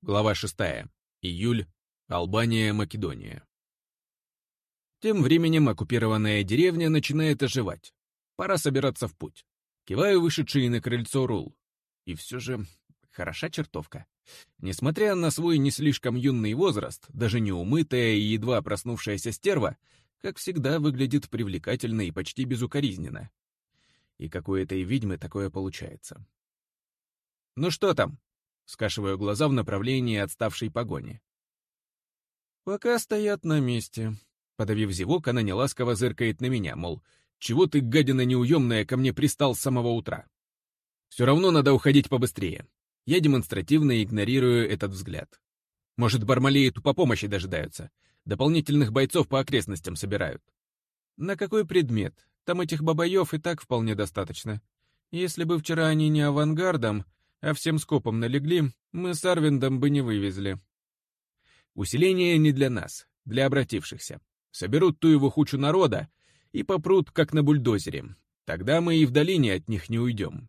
Глава 6. Июль. Албания, Македония. Тем временем оккупированная деревня начинает оживать. Пора собираться в путь. Киваю вышедший на крыльцо Рул. И все же хороша чертовка. Несмотря на свой не слишком юный возраст, даже неумытая и едва проснувшаяся стерва, как всегда, выглядит привлекательно и почти безукоризненно. И какой этой ведьмы такое получается. «Ну что там?» — скашиваю глаза в направлении отставшей погони. «Пока стоят на месте». Подавив зевок, она неласково зыркает на меня, мол, «Чего ты, гадина неуемная, ко мне пристал с самого утра?» Все равно надо уходить побыстрее. Я демонстративно игнорирую этот взгляд. Может, Бармалеи тупопомощи дожидаются. Дополнительных бойцов по окрестностям собирают. На какой предмет? Там этих бабаев и так вполне достаточно. Если бы вчера они не авангардом, а всем скопом налегли, мы с Арвиндом бы не вывезли. Усиление не для нас, для обратившихся. Соберут ту его хучу народа и попрут, как на бульдозере. Тогда мы и в долине от них не уйдем.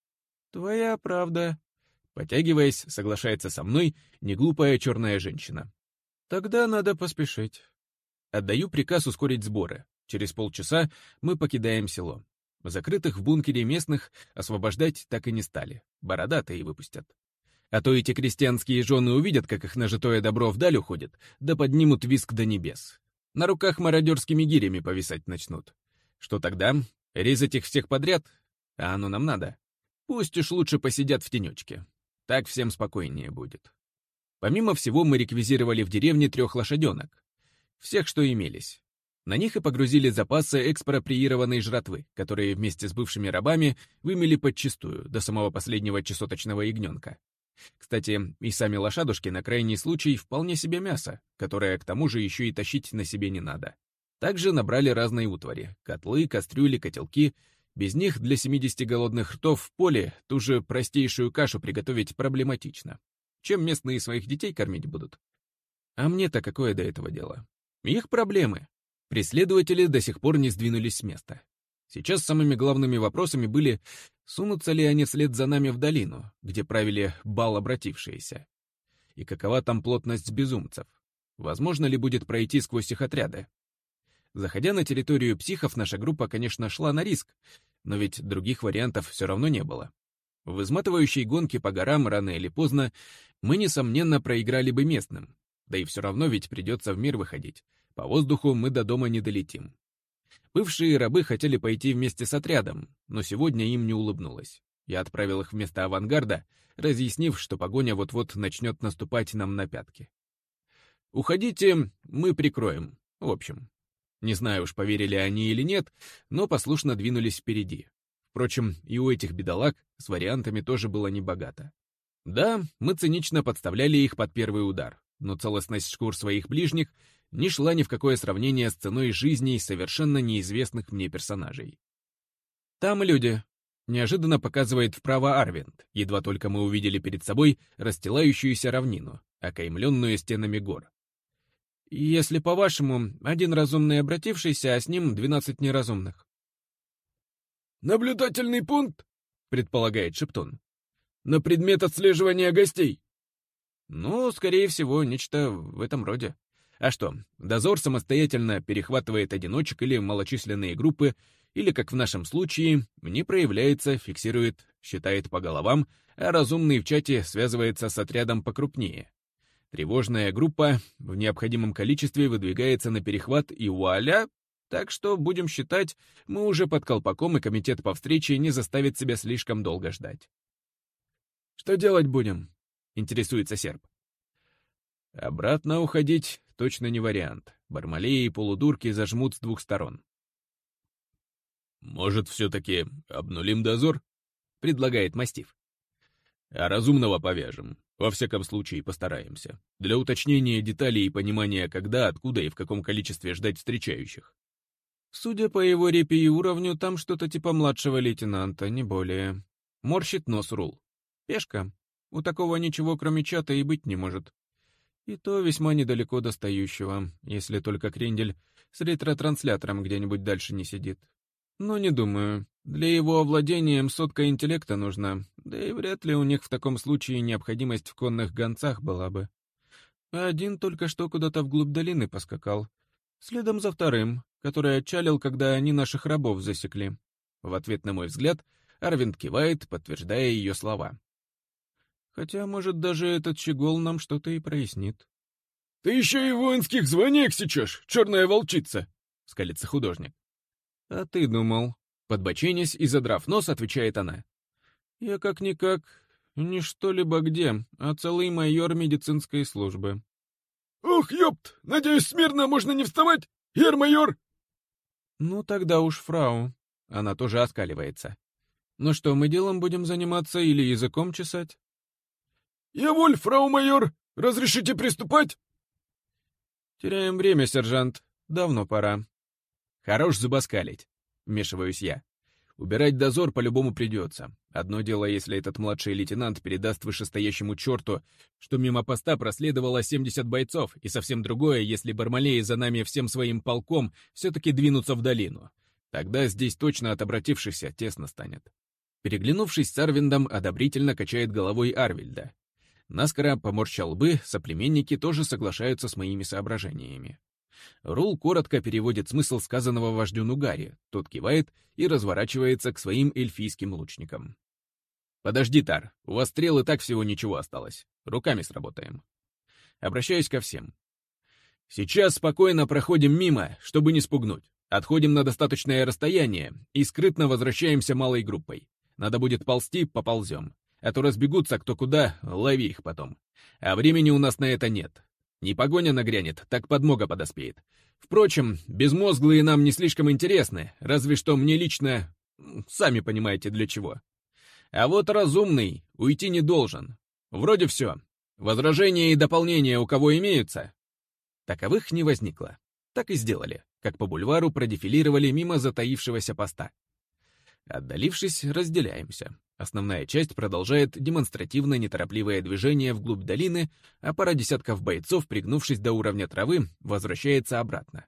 Твоя правда. Потягиваясь, соглашается со мной неглупая черная женщина. Тогда надо поспешить. Отдаю приказ ускорить сборы. Через полчаса мы покидаем село. Закрытых в бункере местных освобождать так и не стали. Бородатые выпустят. А то эти крестьянские жены увидят, как их нажитое добро вдаль уходит, да поднимут визг до небес. На руках мародерскими гирями повисать начнут. Что тогда? Резать их всех подряд? А оно нам надо. Пусть уж лучше посидят в тенечке. Так всем спокойнее будет. Помимо всего, мы реквизировали в деревне 3 лошаденок. Всех, что имелись. На них и погрузили запасы экспроприированной жратвы, которые вместе с бывшими рабами вымели подчистую, до самого последнего чесоточного ягненка. Кстати, и сами лошадушки на крайний случай вполне себе мясо, которое к тому же еще и тащить на себе не надо. Также набрали разные утвари — котлы, кастрюли, котелки. Без них для 70 голодных ртов в поле ту же простейшую кашу приготовить проблематично. Чем местные своих детей кормить будут? А мне-то какое до этого дело? Их проблемы. Преследователи до сих пор не сдвинулись с места. Сейчас самыми главными вопросами были, сунутся ли они вслед за нами в долину, где правили бал обратившиеся, и какова там плотность безумцев, возможно ли будет пройти сквозь их отряды. Заходя на территорию психов, наша группа, конечно, шла на риск, но ведь других вариантов все равно не было. В изматывающей гонке по горам рано или поздно мы, несомненно, проиграли бы местным, да и все равно ведь придется в мир выходить. По воздуху мы до дома не долетим. Бывшие рабы хотели пойти вместе с отрядом, но сегодня им не улыбнулось. Я отправил их вместо авангарда, разъяснив, что погоня вот-вот начнет наступать нам на пятки. «Уходите, мы прикроем. В общем». Не знаю уж, поверили они или нет, но послушно двинулись впереди. Впрочем, и у этих бедолаг с вариантами тоже было небогато. Да, мы цинично подставляли их под первый удар, но целостность шкур своих ближних не шла ни в какое сравнение с ценой жизней совершенно неизвестных мне персонажей. «Там люди», — неожиданно показывает вправо Арвинд, едва только мы увидели перед собой расстилающуюся равнину, окаймленную стенами гор. «Если по-вашему, 1 разумный обратившийся, а с ним 12 неразумных». «Наблюдательный пункт», — предполагает Шептун, — «на предмет отслеживания гостей». Ну, скорее всего, нечто в этом роде. А что, дозор самостоятельно перехватывает одиночек или малочисленные группы, или, как в нашем случае, не проявляется, фиксирует, считает по головам, а разумный в чате связывается с отрядом покрупнее. Тревожная группа в необходимом количестве выдвигается на перехват и вуаля, так что, будем считать, мы уже под колпаком, и комитет по встрече не заставит себя слишком долго ждать. «Что делать будем?» — интересуется серб. Обратно уходить точно не вариант. Бармалеи и полудурки зажмут с 2 сторон. «Может, все-таки обнулим дозор?» — предлагает мастиф. «А разумного повяжем. Во всяком случае, постараемся. Для уточнения деталей и понимания, когда, откуда и в каком количестве ждать встречающих». Судя по его репе и уровню, там что-то типа младшего лейтенанта, не более. Морщит нос Рул. Пешка. У такого ничего, кроме чата, и быть не может. И то весьма недалеко достающего, если только Крендель с ретротранслятором где-нибудь дальше не сидит. «Ну, не думаю. Для его овладения сотка интеллекта нужна, да и вряд ли у них в таком случае необходимость в конных гонцах была бы. Один только что куда-то вглубь долины поскакал, следом за вторым, который отчалил, когда они наших рабов засекли». В ответ на мой взгляд Арвинд кивает, подтверждая ее слова. «Хотя, может, даже этот щегол нам что-то и прояснит». «Ты еще и в воинских званиях сечешь, черная волчица!» — скалится художник. «А ты думал?» Подбоченясь и задрав нос, отвечает она. «Я как-никак не что-либо где, а целый майор медицинской службы». «Ох, ёпт! Надеюсь, смирно можно не вставать, гер-майор!» «Ну, тогда уж фрау». Она тоже оскаливается. «Ну что, мы делом будем заниматься или языком чесать?» «Я воль, фрау-майор! Разрешите приступать?» «Теряем время, сержант. Давно пора». «Хорош зубоскалить», — вмешиваюсь я. «Убирать дозор по-любому придется. Одно дело, если этот младший лейтенант передаст вышестоящему черту, что мимо поста проследовало 70 бойцов, и совсем другое, если Бармалеи за нами всем своим полком все-таки двинутся в долину. Тогда здесь точно от обратившихся тесно станет». Переглянувшись с Арвиндом, одобрительно качает головой Арвильда. Наскоро, поморща лбы, соплеменники тоже соглашаются с моими соображениями. Рул коротко переводит смысл сказанного вождю Нугари, тот кивает и разворачивается к своим эльфийским лучникам. «Подожди, Тар, у вас стрел и так всего ничего осталось. Руками сработаем». Обращаюсь ко всем. «Сейчас спокойно проходим мимо, чтобы не спугнуть. Отходим на достаточное расстояние и скрытно возвращаемся малой группой. Надо будет ползти — поползем. А то разбегутся кто куда, лови их потом. А времени у нас на это нет. Не погоня нагрянет, так подмога подоспеет. Впрочем, безмозглые нам не слишком интересны, разве что мне лично, сами понимаете для чего. А вот разумный уйти не должен. Вроде все. Возражения и дополнения у кого имеются?» Таковых не возникло. Так и сделали, как по бульвару продефилировали мимо затаившегося поста. Отдалившись, разделяемся. Основная часть продолжает демонстративно неторопливое движение вглубь долины, а пара десятков бойцов, пригнувшись до уровня травы, возвращается обратно.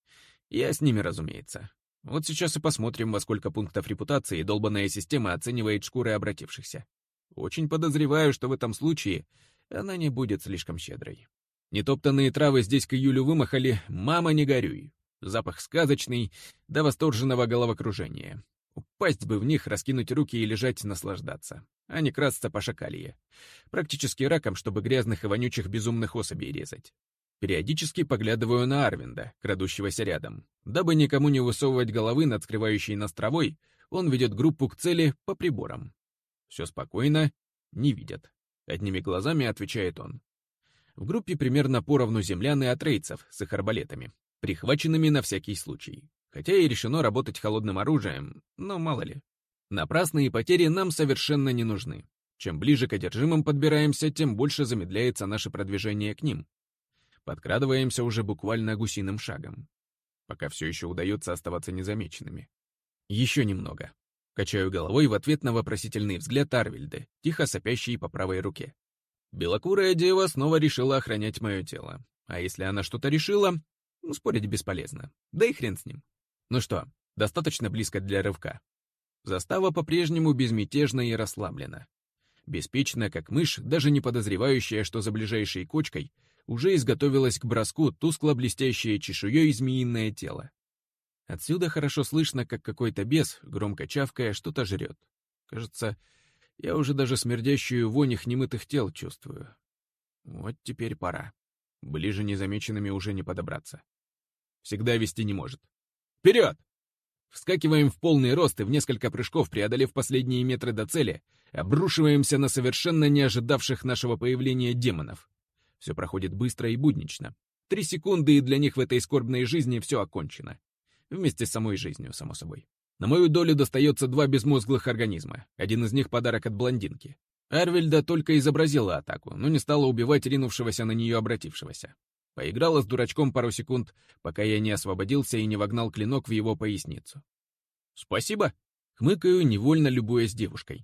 Я с ними, разумеется. Вот сейчас и посмотрим, во сколько пунктов репутации долбанная система оценивает шкуры обратившихся. Очень подозреваю, что в этом случае она не будет слишком щедрой. Нетоптанные травы здесь к июлю вымахали, мама, не горюй. Запах сказочный, до восторженного головокружения. Упасть бы в них, раскинуть руки и лежать наслаждаться, а не красться по шакалье. Практически раком, чтобы грязных и вонючих безумных особей резать. Периодически поглядываю на Арвинда, крадущегося рядом. Дабы никому не высовывать головы над скрывающей нас травой, он ведет группу к цели по приборам. Все спокойно, не видят. Одними глазами отвечает он. В группе примерно поровну землян и атрейцев с их арбалетами, прихваченными на всякий случай. Хотя и решено работать холодным оружием, но мало ли. Напрасные потери нам совершенно не нужны. Чем ближе к одержимым подбираемся, тем больше замедляется наше продвижение к ним. Подкрадываемся уже буквально гусиным шагом. Пока все еще удается оставаться незамеченными. Еще немного. Качаю головой в ответ на вопросительный взгляд Арвильды, тихо сопящей по правой руке. Белокурая дева снова решила охранять мое тело. А если она что-то решила, спорить бесполезно. Да и хрен с ним. Ну что, достаточно близко для рывка. Застава по-прежнему безмятежна и расслаблена. Беспечная, как мышь, даже не подозревающая, что за ближайшей кочкой уже изготовилась к броску тускло-блестящее чешуей змеиное тело. Отсюда хорошо слышно, как какой-то бес, громко чавкая, что-то жрет. Кажется, я уже даже смердящую вонь их немытых тел чувствую. Вот теперь пора. Ближе незамеченными уже не подобраться. Всегда вести не может. Вперед! Вскакиваем в полный рост и в несколько прыжков, преодолев последние метры до цели, обрушиваемся на совершенно не ожидавших нашего появления демонов. Все проходит быстро и буднично. 3 секунды, и для них в этой скорбной жизни все окончено. Вместе с самой жизнью, само собой. На мою долю достается 2 безмозглых организма. Один из них — подарок от блондинки. Арвильда только изобразила атаку, но не стала убивать ринувшегося на нее обратившегося. Поиграла с дурачком пару секунд, пока я не освободился и не вогнал клинок в его поясницу. «Спасибо!» — хмыкаю, невольно любуясь девушкой.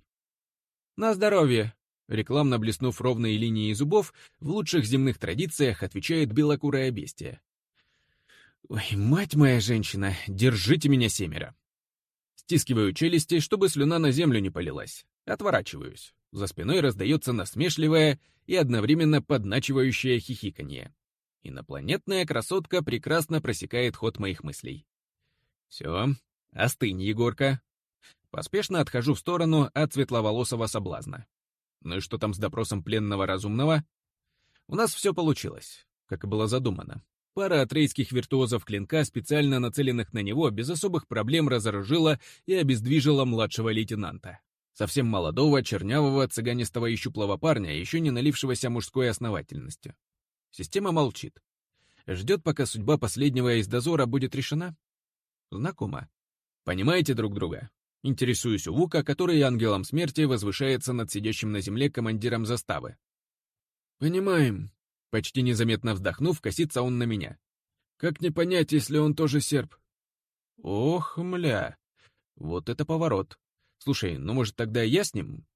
«На здоровье!» — рекламно блеснув ровные линии зубов, в лучших земных традициях отвечает белокурая бестия. «Ой, мать моя женщина, держите меня 7!» Стискиваю челюсти, чтобы слюна на землю не полилась. Отворачиваюсь. За спиной раздается насмешливое и одновременно подначивающее хихиканье. Инопланетная красотка прекрасно просекает ход моих мыслей. Все, остынь, Егорка. Поспешно отхожу в сторону от светловолосого соблазна. Ну и что там с допросом пленного разумного? У нас все получилось, как и было задумано. Пара атрейских виртуозов клинка, специально нацеленных на него, без особых проблем разоружила и обездвижила младшего лейтенанта. Совсем молодого, чернявого, цыганистого и щуплого парня, еще не налившегося мужской основательностью. Система молчит. Ждет, пока судьба последнего из дозора будет решена? Знакомо. Понимаете друг друга? Интересуюсь у Вука, который ангелом смерти возвышается над сидящим на земле командиром заставы. «Понимаем», — почти незаметно вздохнув, косится он на меня. «Как не понять, если он тоже серб?» Ох, мля, вот это поворот. Слушай, ну может тогда я с ним?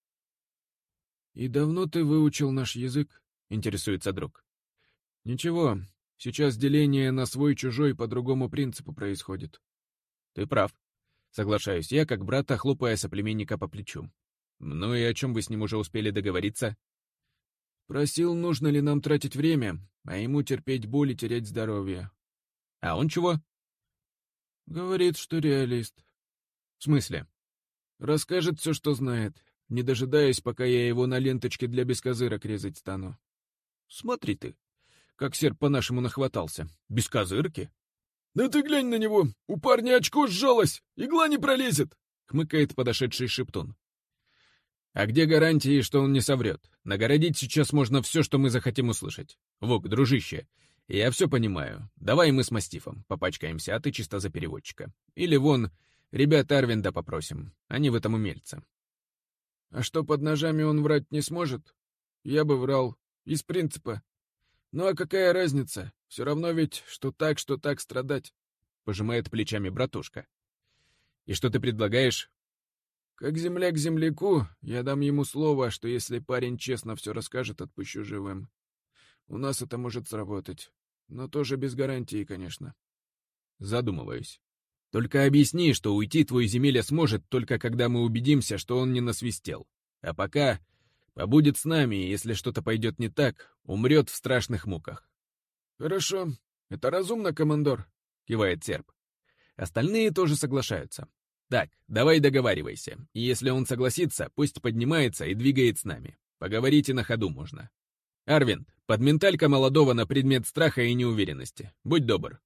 «И давно ты выучил наш язык?» — интересуется друг. «Ничего, сейчас деление на свой-чужой по другому принципу происходит». Ты прав. Соглашаюсь я, как брата, хлопая соплеменника по плечу. Ну и о чем вы с ним уже успели договориться? Просил, нужно ли нам тратить время, а ему терпеть боль и терять здоровье. А он чего? Говорит, что реалист. В смысле? Расскажет все, что знает, не дожидаясь, пока я его на ленточке для бескозырок резать стану. Смотри ты, как серб по-нашему нахватался. Без козырки? «Да ты глянь на него! У парня очко сжалось! Игла не пролезет!» — хмыкает подошедший шептун. А где гарантии, что он не соврет? Нагородить сейчас можно все, что мы захотим услышать. Вук, дружище, я все понимаю. Давай мы с мастифом попачкаемся, а ты чисто за переводчика. Или вон, ребят Арвинда попросим, они в этом умельцы. А что, под ножами он врать не сможет? Я бы врал. Из принципа. Ну а какая разница? Все равно ведь, что так страдать. Пожимает плечами братушка. И что ты предлагаешь? Как земляк земляку, я дам ему слово, что если парень честно все расскажет, отпущу живым. У нас это может сработать. Но тоже без гарантии, конечно. Задумываюсь. Только объясни, что уйти твой земелья сможет, только когда мы убедимся, что он не насвистел. А пока побудет с нами, и если что-то пойдет не так, умрет в страшных муках. «Хорошо. Это разумно, командор?» — кивает серб. Остальные тоже соглашаются. Так, давай договаривайся. И если он согласится, пусть поднимается и двигает с нами. Поговорите на ходу можно. Арвин, подменталька молодого на предмет страха и неуверенности. Будь добр.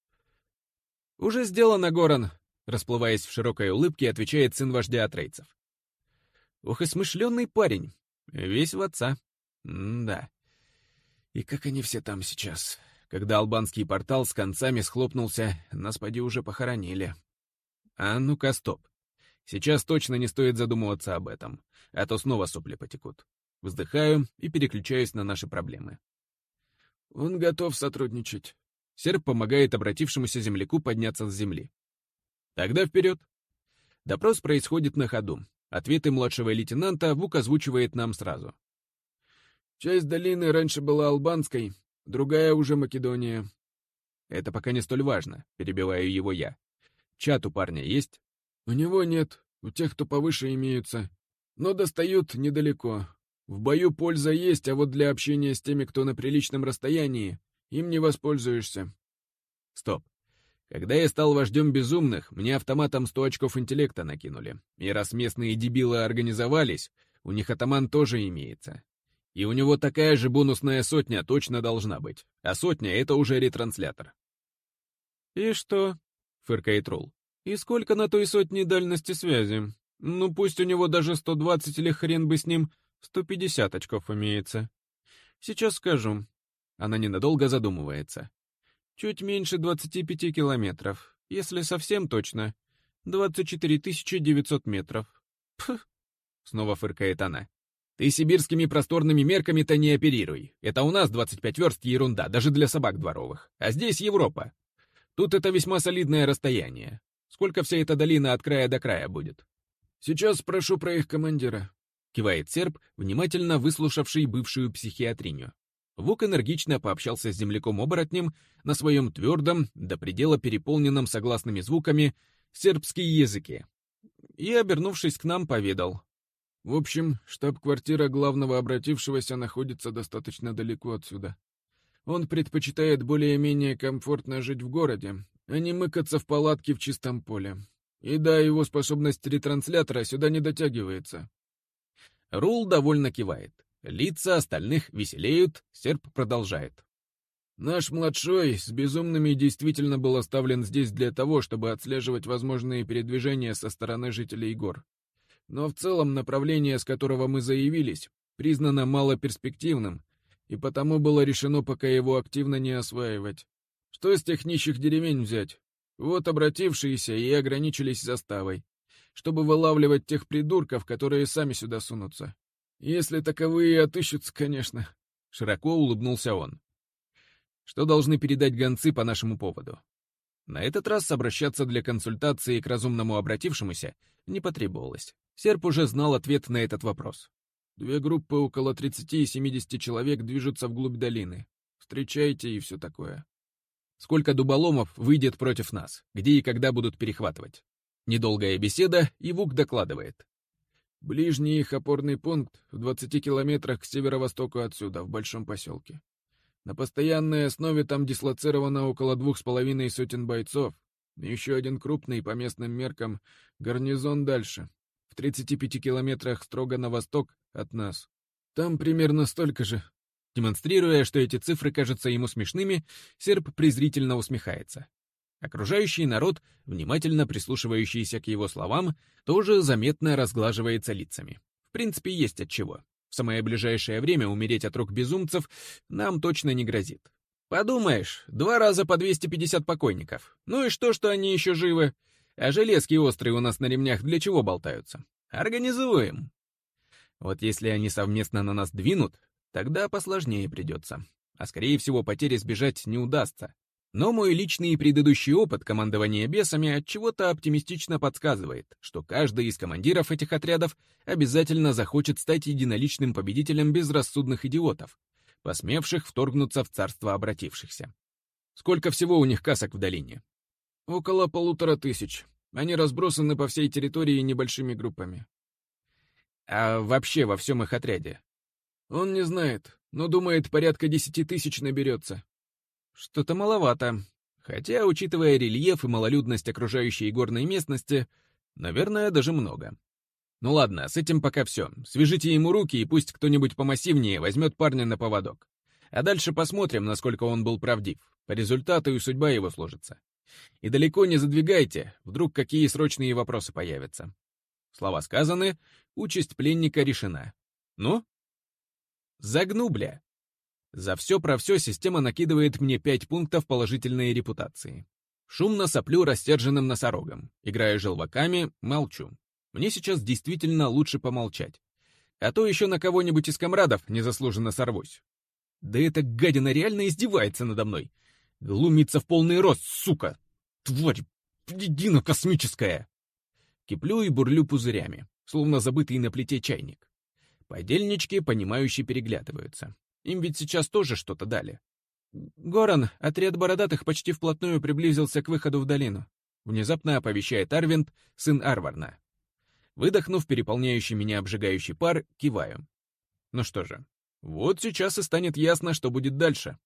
Уже сделано, Горан, расплываясь в широкой улыбке, отвечает сын вождя атрейцев. Ох и смышленый парень. Весь в отца. Да. И как они все там сейчас? Когда албанский портал с концами схлопнулся, нас поди уже похоронили. А ну-ка, стоп. Сейчас точно не стоит задумываться об этом, а то снова сопли потекут. Вздыхаю и переключаюсь на наши проблемы. Он готов сотрудничать. Серб помогает обратившемуся земляку подняться с земли. Тогда вперед. Допрос происходит на ходу. Ответы младшего лейтенанта Вук озвучивает нам сразу. Часть долины раньше была албанской, другая уже Македония. Это пока не столь важно, перебиваю его я. Чат у парня есть? У него нет, у тех, кто повыше, имеются. Но достают недалеко. В бою польза есть, а вот для общения с теми, кто на приличном расстоянии, им не воспользуешься. Стоп. Когда я стал вождем безумных, мне автоматом 100 очков интеллекта накинули. И раз местные дебилы организовались, у них атаман тоже имеется. И у него такая же бонусная сотня точно должна быть. А сотня — это уже ретранслятор. «И что?» — фыркает Ролл. «И сколько на той сотне дальности связи? Ну, пусть у него даже 120 или хрен бы с ним 150 очков имеется. Сейчас скажу». Она ненадолго задумывается. «Чуть меньше 25 километров. Если совсем точно, 24 900 метров». «Пф!» — снова фыркает она. «Ты сибирскими просторными мерками-то не оперируй. Это у нас 25 верст ерунда, даже для собак дворовых. А здесь Европа. Тут это весьма солидное расстояние. Сколько вся эта долина от края до края будет?» «Сейчас спрошу про их командира», — кивает серб, внимательно выслушавший бывшую психиатриню. Вук энергично пообщался с земляком-оборотнем на своем твердом, до предела переполненном согласными звуками, сербском языке. и, обернувшись к нам, поведал. В общем, штаб-квартира главного обратившегося находится достаточно далеко отсюда. Он предпочитает более-менее комфортно жить в городе, а не мыкаться в палатке в чистом поле. И да, его способность ретранслятора сюда не дотягивается. Рул довольно кивает. Лица остальных веселеют, серб продолжает. Наш младшой с безумными действительно был оставлен здесь для того, чтобы отслеживать возможные передвижения со стороны жителей гор. Но в целом направление, с которого мы заявились, признано малоперспективным, и потому было решено пока его активно не осваивать. Что с тех нищих деревень взять? Вот обратившиеся и ограничились заставой, чтобы вылавливать тех придурков, которые сами сюда сунутся. Если таковые отыщутся, конечно. Широко улыбнулся он. Что должны передать гонцы по нашему поводу? На этот раз обращаться для консультации к разумному обратившемуся не потребовалось. Серб уже знал ответ на этот вопрос. 2 группы около 30 и 70 человек движутся вглубь долины. Встречайте и все такое. Сколько дуболомов выйдет против нас? Где и когда будут перехватывать? Недолгая беседа, и Вук докладывает. Ближний их опорный пункт в 20 километрах к северо-востоку отсюда, в большом поселке. На постоянной основе там дислоцировано около 2,5 сотен бойцов. Еще один крупный, по местным меркам, гарнизон дальше, в 35 километрах строго на восток от нас. Там примерно столько же. Демонстрируя, что эти цифры кажутся ему смешными, серб презрительно усмехается. Окружающий народ, внимательно прислушивающийся к его словам, тоже заметно разглаживается лицами. В принципе, есть отчего. В самое ближайшее время умереть от рук безумцев нам точно не грозит. Подумаешь, 2 раза по 250 покойников. Ну и что они еще живы? А железки острые у нас на ремнях для чего болтаются? Организуем. Вот если они совместно на нас двинут, тогда посложнее придется. А скорее всего, потери сбежать не удастся. Но мой личный и предыдущий опыт командования бесами отчего-то оптимистично подсказывает, что каждый из командиров этих отрядов обязательно захочет стать единоличным победителем безрассудных идиотов, посмевших вторгнуться в царство обратившихся. Сколько всего у них касок в долине? Около 1500. Они разбросаны по всей территории небольшими группами. А вообще во всем их отряде? Он не знает, но думает, порядка 10 тысяч наберется. Что-то маловато. Хотя, учитывая рельеф и малолюдность окружающей горной местности, наверное, даже много. Ну ладно, с этим пока все. Свяжите ему руки, и пусть кто-нибудь помассивнее возьмет парня на поводок. А дальше посмотрим, насколько он был правдив. По результату и судьба его сложится. И далеко не задвигайте, вдруг какие срочные вопросы появятся. Слова сказаны, участь пленника решена. Ну? Загну, бля. За все про все система накидывает мне 5 пунктов положительной репутации. Шумно соплю растерженным носорогом, играю желваками, молчу. Мне сейчас действительно лучше помолчать. А то еще на кого-нибудь из комрадов незаслуженно сорвусь. Да эта гадина реально издевается надо мной. Глумится в полный рост, сука! Тварь! Едино космическая! Киплю и бурлю пузырями, словно забытый на плите чайник. Подельнички, понимающе переглядываются. Им ведь сейчас тоже что-то дали. «Горан, отряд бородатых почти вплотную приблизился к выходу в долину», внезапно оповещает Арвинд, сын Арварна. Выдохнув переполняющий меня обжигающий пар, киваю. Ну что же, вот сейчас и станет ясно, что будет дальше.